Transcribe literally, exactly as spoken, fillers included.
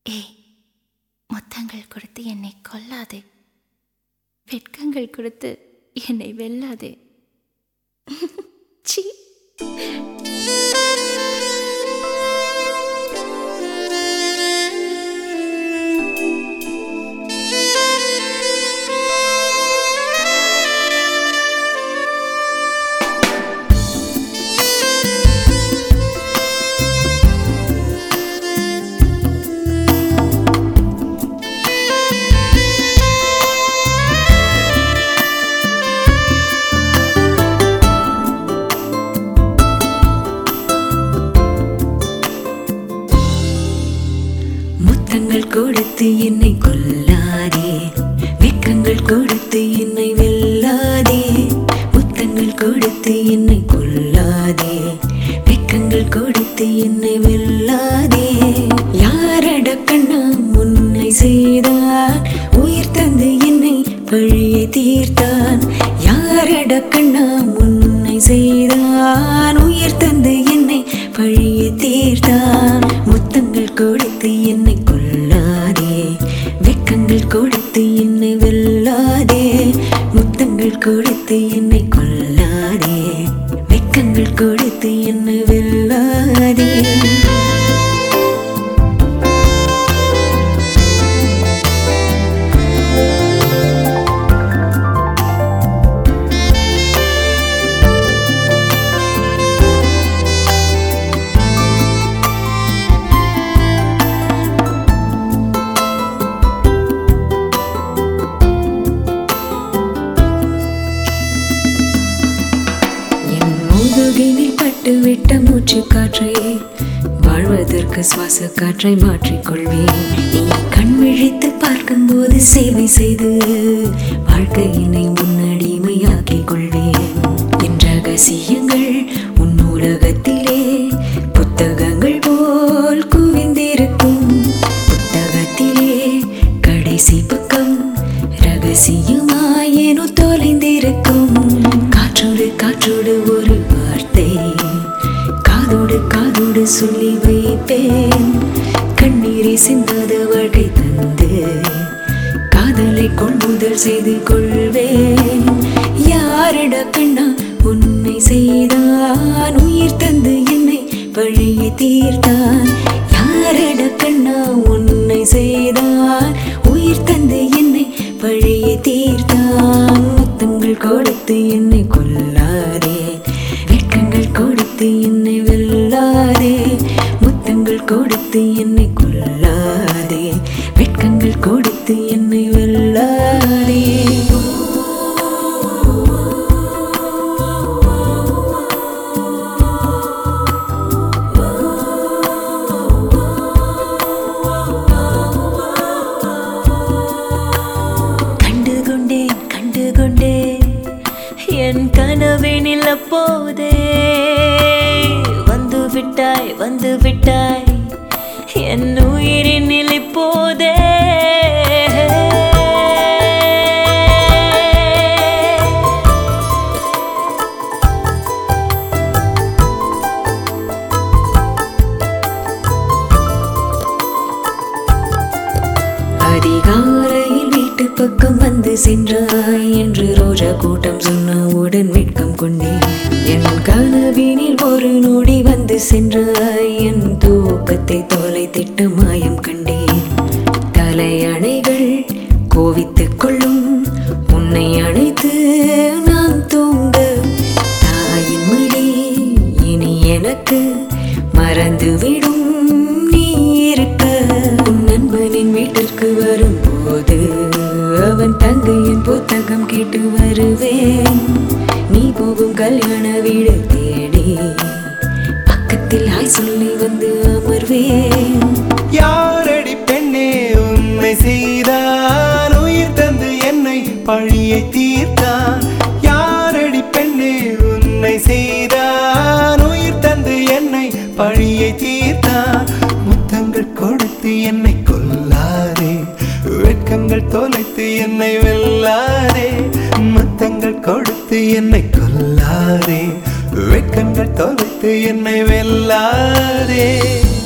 ஏய், முத்தங்கள் கொடுத்து என்னை கொல்லாதே, வெட்கங்கள் கொடுத்து என்னை வெல்லாதே. சீ. முத்தங்கள் கொடுத்து என்னை கொல்லாதே, வெட்கங்கள் கொடுத்து என்னை வெல்லாதே. முத்தங்கள் கொடுத்து என்னை கொல்லாதே, வெட்கங்கள் கொடுத்து என்னை வெல்லாதே. யாரட கண்ணா முன்னை செய்தான், உயிர் தந்து என்னை பழியை தீர்த்தான். யாரட கண்ணா முன்னை செய்தான், உயிர் தந்து என்னை பழியை தீர்த்தான். முத்தங்கள் கொடுத்து என்னை கொல்லாதே, வெட்கங்கள் கொடுத்து என்னை வெல்லாதே. முத்தங்கள் கொடுத்து என்னை கொல்லாதே, வெட்கங்கள் கொடுத்து என்னை வெல்லாதே. முதுகினில் பட்டு விட்ட மூச்சு காற்றை வாழ்வதற்கு சுவாச காற்றை மாற்றிக்கொள்வேன். நீ கண் விழித்து பார்க்கும் போது சேவை செய்து வாழ்க்கையினை முன்னடிமையாக்கிக் கொள்வேன். என் ரகசியங்கள் உன் நூலகத்திலே புத்தகங்கள் போல் குவிந்திருக்கும். புத்தகத்திலே கடைசி பக்கம் ரகசியமாயேனோ தொலைந்திருக்கும். காற்றோடு காற்றோடு ஒரு வார்த்தை காதோடு காதோடு சொல்லி வைப்பேன். கண்ணீரை சிந்தாத வாழ்க்கை தந்து காதலை கொள்முதல் செய்து கொள்வேன். யாரட கண்ணா உன்னை செய்தான், உயிர் தந்து என்னை பழியை தீர்த்தான். யாரட கண்ணா உன்னை செய்தான், உயிர் தந்து என்னை பழியை தீர்த்தான். முத்தங்கள் கொடுத்து என்னை கொல்லாதே, வெட்கங்கள் கொடுத்து என்னை வெல்லாதே. முத்தங்கள் கொடுத்து என்னை கொல்லாதே, வெட்கங்கள் கொடுத்து என்னை வெல்லாதே. கண்டுகொண்டேன் கண்டுகொண்டேன் என் கனவினில் அப்போதே. வந்து விட்டாய் வந்து விட்டாய் என் உயிரினில் இப்போதே. அதிகாலையில் வீட்டு பக்கம் வந்து சென்றாய் என்று ரோஜா கூட்டம் சொன்னவுடன் வெட்கம் கொண்டேன். என் கனவினில் ஒரு நொடி வந்து சென்றாய், என் தூக்கத்தை தொலைத்திட்ட மாயம் கண்டேன். தலையணைகள் கோவித்துக் கொள்ளும் உன்னை அணைத்து நான் தூங்க. தாயின் மடி இனி எனக்கு மறந்துவிடும் நீ இருக்க. உன் நண்பனின் வீட்டிற்கு வரும்போது அவன் தங்கையின் புத்தகம் கேட்டு வருவேன். நீ போகும் கல்யாண வீடு தேடி பக்கத்தில் ஹாய் சொல்லி வந்து அமர்வேன். யாரடி பெண்ணே உன்னை செய்தான், உயிர் தந்து என்னை பழியை தீர்த்தான். யாரடி பெண்ணே உன்னை செய்தான், உயிர் தந்து என்னை பழியை தீர்த்தான். முத்தங்கள் கொடுத்து என்னை கொல்லாதே, வெட்கங்கள் தொலைத்து என்னை வெல்லாதே. முத்தங்கள் கொடுத்து என்னை கொல்லாதே, வெட்கங்கள் தொலைத்து என்னை வெல்லாதே.